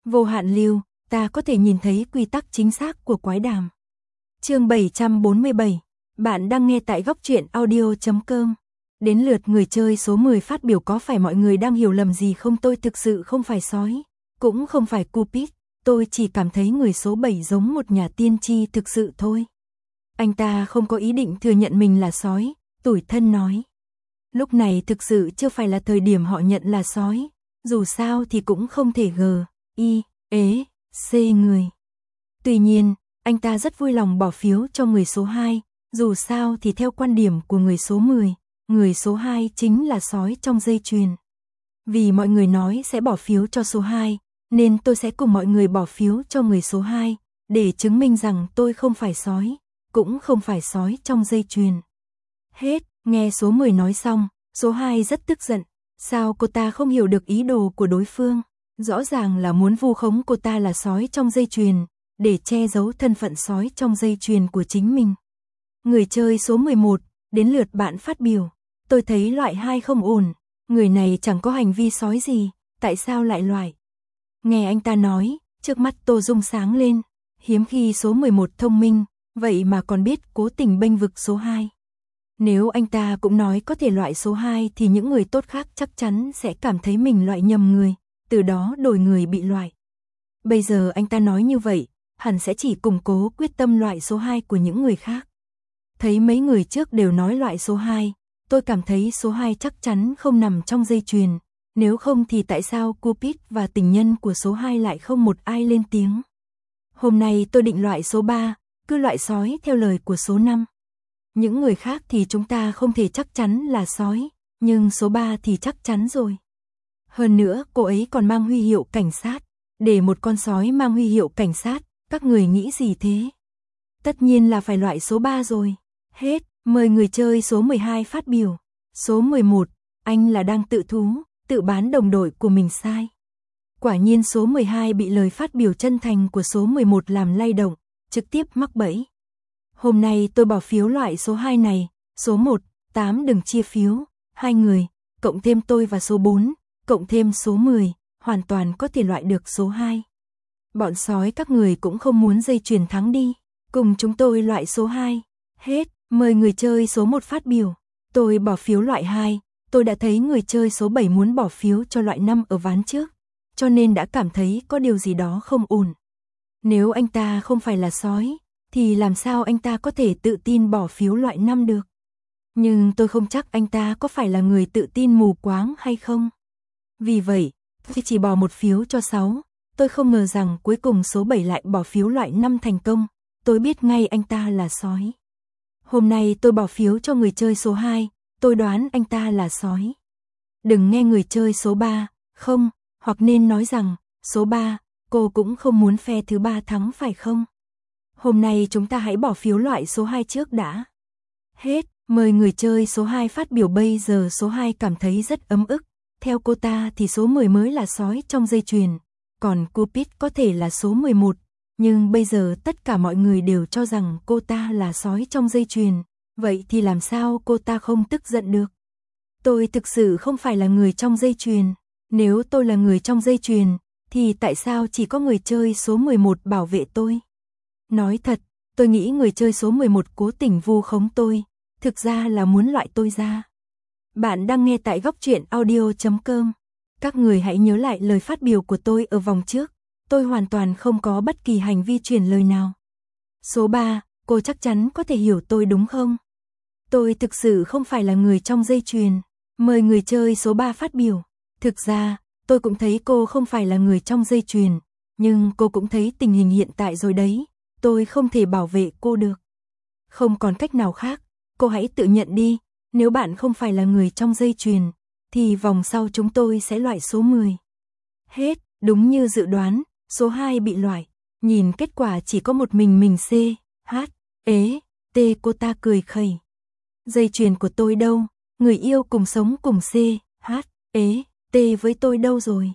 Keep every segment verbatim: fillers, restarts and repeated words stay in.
Vô hạn lưu, ta có thể nhìn thấy quy tắc chính xác của quái đàm. Chương bảy trăm bốn mươi bảy, bạn đang nghe tại góc truyện audio chấm com. Đến lượt người chơi số mười phát biểu. Có phải mọi người đang hiểu lầm gì không? Tôi thực sự không phải sói, cũng không phải Cupid, tôi chỉ cảm thấy người số bảy giống một nhà tiên tri thực sự thôi. Anh ta không có ý định thừa nhận mình là sói, tủi thân nói. Lúc này thực sự chưa phải là thời điểm họ nhận là sói, dù sao thì cũng không thể g, i, ế, c người. Tuy nhiên, anh ta rất vui lòng bỏ phiếu cho người số hai, dù sao thì theo quan điểm của người số mười, người số hai chính là sói trong dây chuyền. Vì mọi người nói sẽ bỏ phiếu cho số hai, nên tôi sẽ cùng mọi người bỏ phiếu cho người số hai, để chứng minh rằng tôi không phải sói, cũng không phải sói trong dây chuyền. Hết, nghe số mười nói xong, số hai rất tức giận, sao cô ta không hiểu được ý đồ của đối phương, rõ ràng là muốn vu khống cô ta là sói trong dây chuyền, để che giấu thân phận sói trong dây chuyền của chính mình. Người chơi số mười một, đến lượt bạn phát biểu. Tôi thấy loại hai không ổn, người này chẳng có hành vi sói gì, tại sao lại loại? Nghe anh ta nói, trước mắt Tô Dung sáng lên, hiếm khi số mười một thông minh, vậy mà còn biết cố tình bênh vực số hai. Nếu anh ta cũng nói có thể loại số hai thì những người tốt khác chắc chắn sẽ cảm thấy mình loại nhầm người, từ đó đổi người bị loại. Bây giờ anh ta nói như vậy, hẳn sẽ chỉ củng cố quyết tâm loại số hai của những người khác. Thấy mấy người trước đều nói loại số hai, tôi cảm thấy số hai chắc chắn không nằm trong dây chuyền, nếu không thì tại sao Cupid và tình nhân của số hai lại không một ai lên tiếng. Hôm nay tôi định loại số ba, cứ loại sói theo lời của số năm. Những người khác thì chúng ta không thể chắc chắn là sói, nhưng số ba thì chắc chắn rồi. Hơn nữa cô ấy còn mang huy hiệu cảnh sát, để một con sói mang huy hiệu cảnh sát, các người nghĩ gì thế? Tất nhiên là phải loại số ba rồi. Hết, mời người chơi số mười hai phát biểu. Số mười một, anh là đang tự thú, tự bán đồng đội của mình sai. Quả nhiên số mười hai bị lời phát biểu chân thành của số mười một làm lay động, trực tiếp mắc bẫy. Hôm nay tôi bỏ phiếu loại số hai này, số một, tám đừng chia phiếu, hai người, cộng thêm tôi và số bốn, cộng thêm số mười, hoàn toàn có thể loại được số hai. Bọn sói các người cũng không muốn dây chuyền thắng đi, cùng chúng tôi loại số hai. Hết, mời người chơi số một phát biểu. Tôi bỏ phiếu loại hai, tôi đã thấy người chơi số bảy muốn bỏ phiếu cho loại năm ở ván trước, cho nên đã cảm thấy có điều gì đó không ổn. Nếu anh ta không phải là sói, thì làm sao anh ta có thể tự tin bỏ phiếu loại năm được? Nhưng tôi không chắc anh ta có phải là người tự tin mù quáng hay không. Vì vậy, tôi chỉ bỏ một phiếu cho sáu, tôi không ngờ rằng cuối cùng số bảy lại bỏ phiếu loại năm thành công, tôi biết ngay anh ta là sói. Hôm nay tôi bỏ phiếu cho người chơi số hai, tôi đoán anh ta là sói. Đừng nghe người chơi số ba, không, hoặc nên nói rằng, số ba, cô cũng không muốn phe thứ ba thắng phải không? Hôm nay chúng ta hãy bỏ phiếu loại số hai trước đã. Hết, mời người chơi số hai phát biểu. Bây giờ số hai cảm thấy rất ấm ức, theo cô ta thì số mười mới là sói trong dây chuyền, còn Cupid có thể là số mười một. Nhưng bây giờ tất cả mọi người đều cho rằng cô ta là sói trong dây chuyền, vậy thì làm sao cô ta không tức giận được? Tôi thực sự không phải là người trong dây chuyền, nếu tôi là người trong dây chuyền, thì tại sao chỉ có người chơi số mười một bảo vệ tôi? Nói thật, tôi nghĩ người chơi số mười một cố tình vu khống tôi, thực ra là muốn loại tôi ra. Bạn đang nghe tại góc truyện audio chấm com. Các người hãy nhớ lại lời phát biểu của tôi ở vòng trước. Tôi hoàn toàn không có bất kỳ hành vi truyền lời nào. Số ba, cô chắc chắn có thể hiểu tôi đúng không? Tôi thực sự không phải là người trong dây chuyền. Mời người chơi số ba phát biểu. Thực ra, tôi cũng thấy cô không phải là người trong dây chuyền, nhưng cô cũng thấy tình hình hiện tại rồi đấy, tôi không thể bảo vệ cô được. Không còn cách nào khác, cô hãy tự nhận đi, nếu bạn không phải là người trong dây chuyền, thì vòng sau chúng tôi sẽ loại số mười. Hết, đúng như dự đoán. Số hai bị loại, nhìn kết quả chỉ có một mình mình C, H, ế, T. Cô ta cười khẩy. Dây chuyền của tôi đâu, người yêu cùng sống cùng C, H, ế, T với tôi đâu rồi?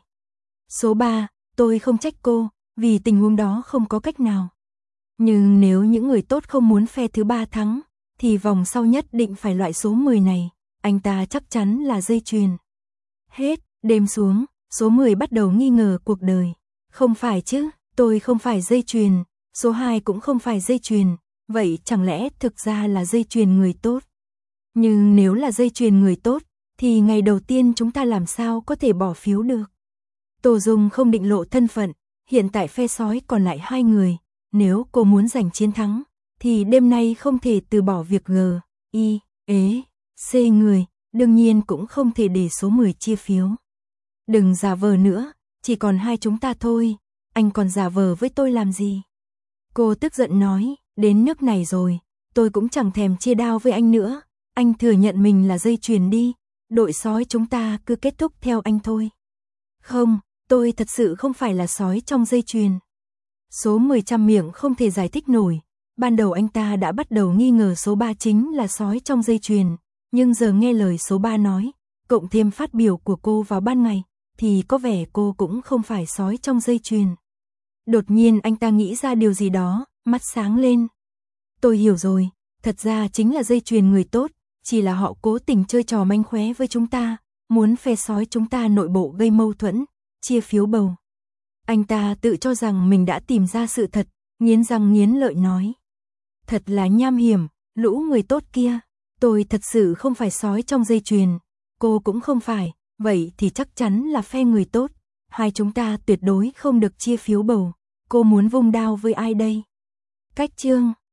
Số ba, tôi không trách cô, vì tình huống đó không có cách nào. Nhưng nếu những người tốt không muốn phe thứ ba thắng, thì vòng sau nhất định phải loại số mười này, anh ta chắc chắn là dây chuyền. Hết, đêm xuống, số mười bắt đầu nghi ngờ cuộc đời. Không phải chứ, tôi không phải dây chuyền, số hai cũng không phải dây chuyền, vậy chẳng lẽ thực ra là dây chuyền người tốt? Nhưng nếu là dây chuyền người tốt, thì ngày đầu tiên chúng ta làm sao có thể bỏ phiếu được? Tô Dung không định lộ thân phận, hiện tại phe sói còn lại hai người, nếu cô muốn giành chiến thắng, thì đêm nay không thể từ bỏ việc G, I, ế, C người, đương nhiên cũng không thể để số mười chia phiếu. Đừng giả vờ nữa, chỉ còn hai chúng ta thôi, anh còn giả vờ với tôi làm gì? Cô tức giận nói, đến nước này rồi, tôi cũng chẳng thèm chia đao với anh nữa, anh thừa nhận mình là dây chuyền đi, đội sói chúng ta cứ kết thúc theo anh thôi. Không, tôi thật sự không phải là sói trong dây chuyền. Số mười trăm miệng không thể giải thích nổi, ban đầu anh ta đã bắt đầu nghi ngờ số ba chính là sói trong dây chuyền, nhưng giờ nghe lời số ba nói, cộng thêm phát biểu của cô vào ban ngày, thì có vẻ cô cũng không phải sói trong dây chuyền. Đột nhiên anh ta nghĩ ra điều gì đó, mắt sáng lên. Tôi hiểu rồi, thật ra chính là dây chuyền người tốt, chỉ là họ cố tình chơi trò mánh khóe với chúng ta, muốn phe sói chúng ta nội bộ gây mâu thuẫn, chia phiếu bầu. Anh ta tự cho rằng mình đã tìm ra sự thật, nghiến răng nghiến lợi nói. Thật là nham hiểm, lũ người tốt kia, tôi thật sự không phải sói trong dây chuyền, cô cũng không phải, vậy thì chắc chắn là phe người tốt, hai chúng ta tuyệt đối không được chia phiếu bầu, cô muốn vung đao với ai đây? Cách chương